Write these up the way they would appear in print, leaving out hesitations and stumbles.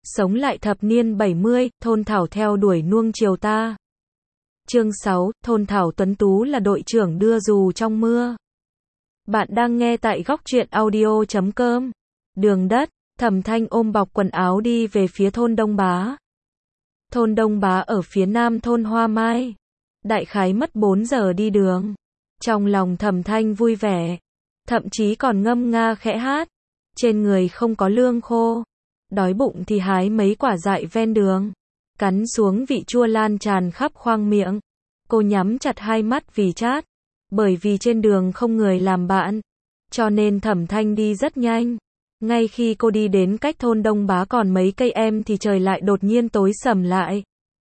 Sống lại thập niên 70, thôn Thảo theo đuổi nuông chiều ta. Chương 6, thôn Thảo tuấn tú là đội trưởng đưa dù trong mưa. Bạn đang nghe tại góc truyện audio.com. Đường đất, Thẩm Thanh ôm bọc quần áo đi về phía thôn Đông Bá. Thôn Đông Bá ở phía nam thôn Hoa Mai. Đại khái mất 4 giờ đi đường. Trong lòng Thẩm Thanh vui vẻ, thậm chí còn ngâm nga khẽ hát. Trên người không có lương khô, đói bụng thì hái mấy quả dại ven đường, cắn xuống vị chua lan tràn khắp khoang miệng. Cô nhắm chặt hai mắt vì chát, bởi vì trên đường không người làm bạn, cho nên Thẩm Thanh đi rất nhanh. Ngay khi cô đi đến cách thôn Đông Bá còn mấy cây em thì trời lại đột nhiên tối sầm lại.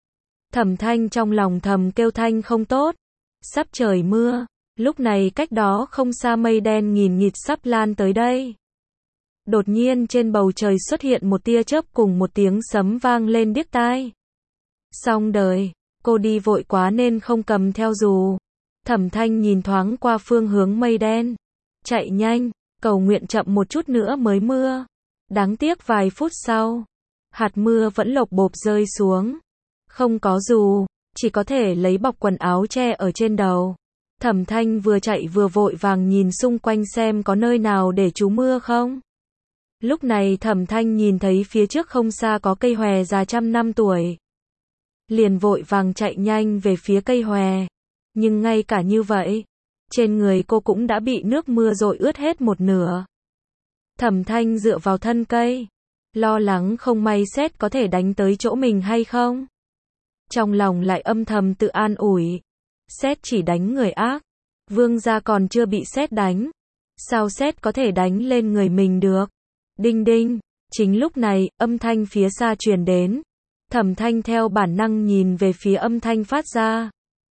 Thẩm Thanh trong lòng thầm kêu thanh không tốt, sắp trời mưa. Lúc này cách đó không xa mây đen nghìn nghịt sắp lan tới đây. Đột nhiên trên bầu trời xuất hiện một tia chớp cùng một tiếng sấm vang lên điếc tai. Xong đời, cô đi vội quá nên không cầm theo dù. Thẩm Thanh nhìn thoáng qua phương hướng mây đen, chạy nhanh, cầu nguyện chậm một chút nữa mới mưa. Đáng tiếc vài phút sau, hạt mưa vẫn lộc bộp rơi xuống. Không có dù, chỉ có thể lấy bọc quần áo che ở trên đầu. Thẩm Thanh vừa chạy vừa vội vàng nhìn xung quanh xem có nơi nào để trú mưa không. Lúc này Thẩm Thanh nhìn thấy phía trước không xa có cây hòe già trăm năm tuổi. Liền vội vàng chạy nhanh về phía cây hòe. Nhưng ngay cả như vậy, trên người cô cũng đã bị nước mưa dội ướt hết một nửa. Thẩm Thanh dựa vào thân cây, lo lắng không may sét có thể đánh tới chỗ mình hay không. Trong lòng lại âm thầm tự an ủi, sét chỉ đánh người ác, vương gia còn chưa bị sét đánh, sao sét có thể đánh lên người mình được. Đinh đinh, chính lúc này, âm thanh phía xa truyền đến. Thẩm Thanh theo bản năng nhìn về phía âm thanh phát ra.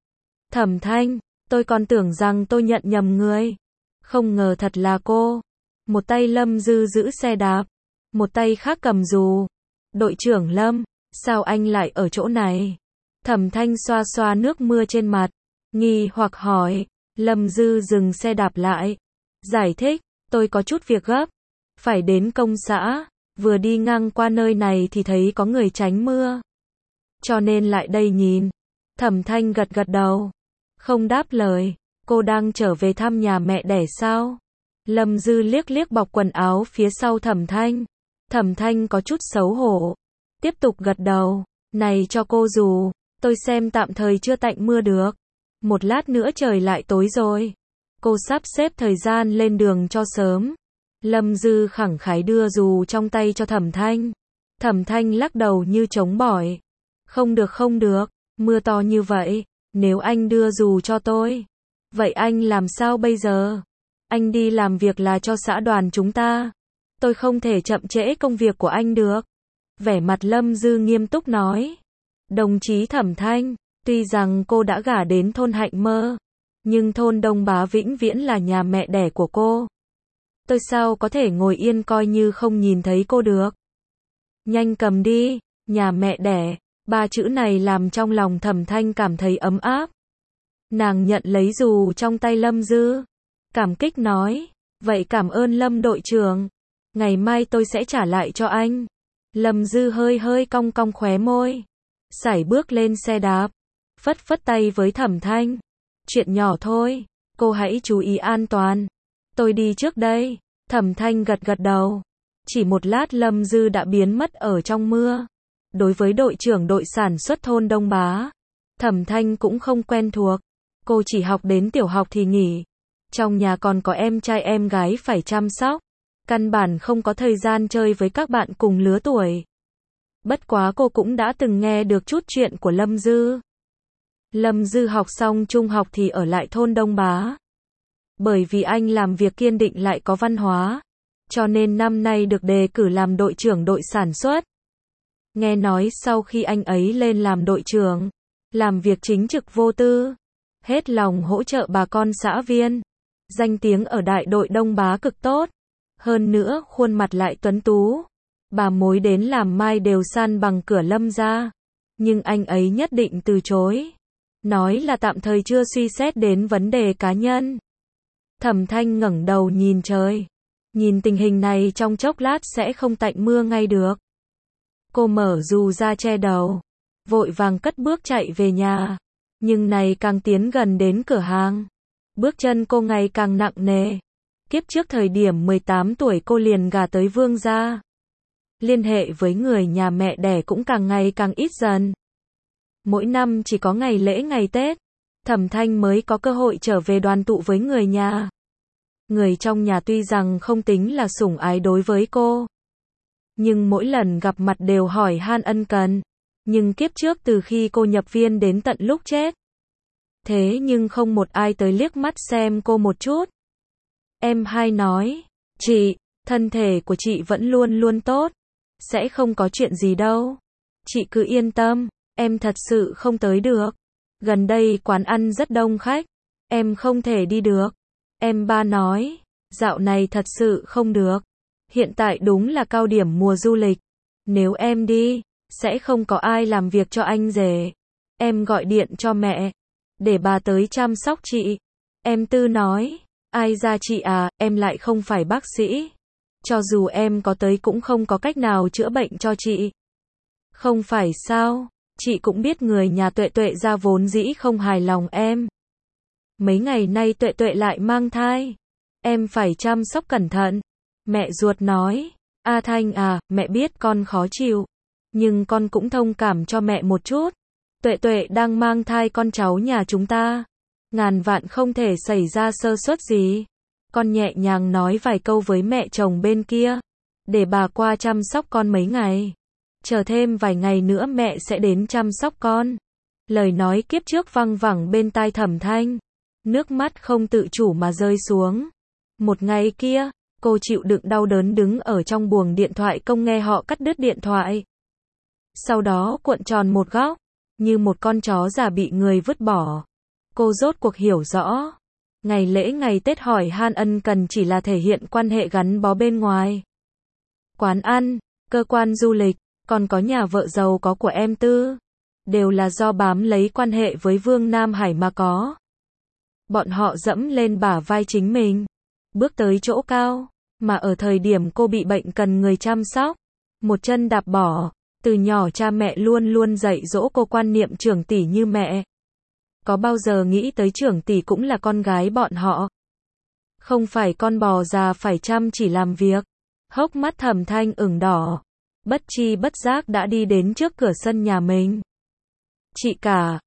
Thẩm Thanh, tôi còn tưởng rằng tôi nhận nhầm người. Không ngờ thật là cô. Một tay Lâm Dư giữ xe đạp, một tay khác cầm dù. Đội trưởng Lâm, sao anh lại ở chỗ này? Thẩm Thanh xoa xoa nước mưa trên mặt, nghi hoặc hỏi. Lâm Dư dừng xe đạp lại, giải thích, tôi có chút việc gấp, phải đến công xã, vừa đi ngang qua nơi này thì thấy có người tránh mưa, cho nên lại đây nhìn. Thẩm Thanh gật gật đầu, không đáp lời. Cô đang trở về thăm nhà mẹ đẻ sao? Lâm Dư liếc liếc bọc quần áo phía sau Thẩm Thanh. Thẩm Thanh có chút xấu hổ, tiếp tục gật đầu. Này cho cô dù, tôi xem tạm thời chưa tạnh mưa được. Một lát nữa trời lại tối rồi. Cô sắp xếp thời gian lên đường cho sớm. Lâm Dư khẳng khái đưa dù trong tay cho Thẩm Thanh. Thẩm Thanh lắc đầu như chống bỏi. Không được, mưa to như vậy, nếu anh đưa dù cho tôi, vậy anh làm sao bây giờ? Anh đi làm việc là cho xã đoàn chúng ta, tôi không thể chậm trễ công việc của anh được. Vẻ mặt Lâm Dư nghiêm túc nói. Đồng chí Thẩm Thanh, tuy rằng cô đã gả đến thôn Hạnh Mơ, nhưng thôn Đông Bá vĩnh viễn là nhà mẹ đẻ của cô. Tôi sao có thể ngồi yên coi như không nhìn thấy cô được. Nhanh cầm đi, nhà mẹ đẻ, ba chữ này làm trong lòng Thẩm Thanh cảm thấy ấm áp. Nàng nhận lấy dù trong tay Lâm Dư, cảm kích nói, vậy cảm ơn Lâm đội trưởng, ngày mai tôi sẽ trả lại cho anh. Lâm Dư hơi hơi cong cong khóe môi, sải bước lên xe đạp, phất phất tay với Thẩm Thanh. Chuyện nhỏ thôi, cô hãy chú ý an toàn. Tôi đi trước đây. Thẩm Thanh gật gật đầu. Chỉ một lát Lâm Dư đã biến mất ở trong mưa. Đối với đội trưởng đội sản xuất thôn Đông Bá, Thẩm Thanh cũng không quen thuộc. Cô chỉ học đến tiểu học thì nghỉ. Trong nhà còn có em trai em gái phải chăm sóc. Căn bản không có thời gian chơi với các bạn cùng lứa tuổi. Bất quá cô cũng đã từng nghe được chút chuyện của Lâm Dư. Lâm Dư học xong trung học thì ở lại thôn Đông Bá. Bởi vì anh làm việc kiên định lại có văn hóa, cho nên năm nay được đề cử làm đội trưởng đội sản xuất. Nghe nói sau khi anh ấy lên làm đội trưởng, làm việc chính trực vô tư, hết lòng hỗ trợ bà con xã viên, danh tiếng ở đại đội Đông Bá cực tốt. Hơn nữa khuôn mặt lại tuấn tú, bà mối đến làm mai đều san bằng cửa Lâm gia. Nhưng anh ấy nhất định từ chối, nói là tạm thời chưa suy xét đến vấn đề cá nhân. Thẩm Thanh ngẩng đầu nhìn trời, nhìn tình hình này trong chốc lát sẽ không tạnh mưa ngay được. Cô mở dù ra che đầu, vội vàng cất bước chạy về nhà. Nhưng này càng tiến gần đến cửa hàng, bước chân cô ngày càng nặng nề. Kiếp trước thời điểm 18 tuổi cô liền gả tới Vương gia. Liên hệ với người nhà mẹ đẻ cũng càng ngày càng ít dần. Mỗi năm chỉ có ngày lễ ngày Tết, Thẩm Thanh mới có cơ hội trở về đoàn tụ với người nhà. Người trong nhà tuy rằng không tính là sủng ái đối với cô, nhưng mỗi lần gặp mặt đều hỏi han ân cần. Nhưng kiếp trước từ khi cô nhập viên đến tận lúc chết, thế nhưng không một ai tới liếc mắt xem cô một chút. Em hai nói, chị, thân thể của chị vẫn luôn luôn tốt, sẽ không có chuyện gì đâu. Chị cứ yên tâm, em thật sự không tới được. Gần đây quán ăn rất đông khách, em không thể đi được. Em ba nói, dạo này thật sự không được. Hiện tại đúng là cao điểm mùa du lịch. Nếu em đi, sẽ không có ai làm việc cho anh rể. Em gọi điện cho mẹ, để bà tới chăm sóc chị. Em Tư nói, ai ra chị à, em lại không phải bác sĩ. Cho dù em có tới cũng không có cách nào chữa bệnh cho chị. Không phải sao, chị cũng biết người nhà Tuệ Tuệ ra vốn dĩ không hài lòng em. Mấy ngày nay Tuệ Tuệ lại mang thai. Em phải chăm sóc cẩn thận. Mẹ ruột nói, A Thanh à, mẹ biết con khó chịu. Nhưng con cũng thông cảm cho mẹ một chút. Tuệ Tuệ đang mang thai con cháu nhà chúng ta. Ngàn vạn không thể xảy ra sơ suất gì. Con nhẹ nhàng nói vài câu với mẹ chồng bên kia, để bà qua chăm sóc con mấy ngày. Chờ thêm vài ngày nữa mẹ sẽ đến chăm sóc con. Lời nói kiếp trước văng vẳng bên tai Thẩm Thanh. Nước mắt không tự chủ mà rơi xuống. Một ngày kia, cô chịu đựng đau đớn đứng ở trong buồng điện thoại công nghe họ cắt đứt điện thoại. Sau đó cuộn tròn một góc, như một con chó già bị người vứt bỏ. Cô rốt cuộc hiểu rõ. Ngày lễ ngày Tết hỏi han ân cần chỉ là thể hiện quan hệ gắn bó bên ngoài. Quán ăn, cơ quan du lịch, còn có nhà vợ giàu có của em Tư, đều là do bám lấy quan hệ với Vương Nam Hải mà có. Bọn họ dẫm lên bả vai chính mình, bước tới chỗ cao, mà ở thời điểm cô bị bệnh cần người chăm sóc, một chân đạp bỏ. Từ nhỏ cha mẹ luôn luôn dạy dỗ cô quan niệm trưởng tỷ như mẹ. Có bao giờ nghĩ tới trưởng tỷ cũng là con gái bọn họ. Không phải con bò già phải chăm chỉ làm việc. Hốc mắt Thẩm Thanh ửng đỏ. Bất chi bất giác đã đi đến trước cửa sân nhà mình. Chị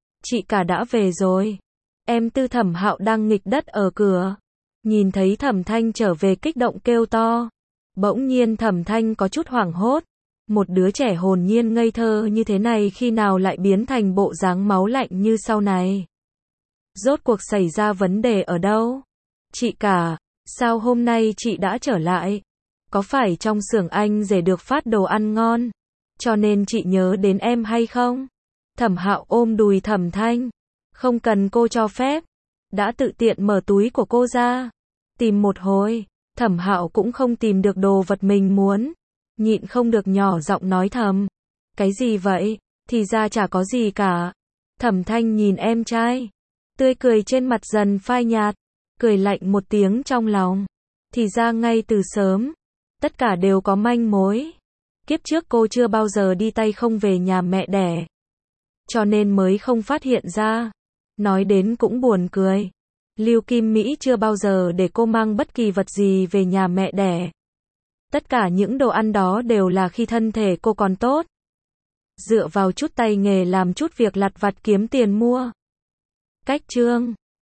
cả đã về rồi. Em Tư Thẩm Hạo đang nghịch đất ở cửa. Nhìn thấy Thẩm Thanh trở về kích động kêu to. Bỗng nhiên Thẩm Thanh có chút hoảng hốt. Một đứa trẻ hồn nhiên ngây thơ như thế này khi nào lại biến thành bộ dáng máu lạnh như sau này. Rốt cuộc xảy ra vấn đề ở đâu? Chị cả, sao hôm nay chị đã trở lại? Có phải trong xưởng anh rể được phát đồ ăn ngon, cho nên chị nhớ đến em hay không? Thẩm Hạo ôm đùi Thẩm Thanh, không cần cô cho phép, đã tự tiện mở túi của cô ra. Tìm một hồi, Thẩm Hạo cũng không tìm được đồ vật mình muốn. Nhịn không được nhỏ giọng nói thầm. Cái gì vậy? Thì ra chả có gì cả. Thẩm Thanh nhìn em trai. Tươi cười trên mặt dần phai nhạt. Cười lạnh một tiếng trong lòng. Thì ra ngay từ sớm, tất cả đều có manh mối. Kiếp trước cô chưa bao giờ đi tay không về nhà mẹ đẻ, cho nên mới không phát hiện ra. Nói đến cũng buồn cười. Lưu Kim Mỹ chưa bao giờ để cô mang bất kỳ vật gì về nhà mẹ đẻ. Tất cả những đồ ăn đó đều là khi thân thể cô còn tốt. Dựa vào chút tay nghề làm chút việc lặt vặt kiếm tiền mua. Cách chương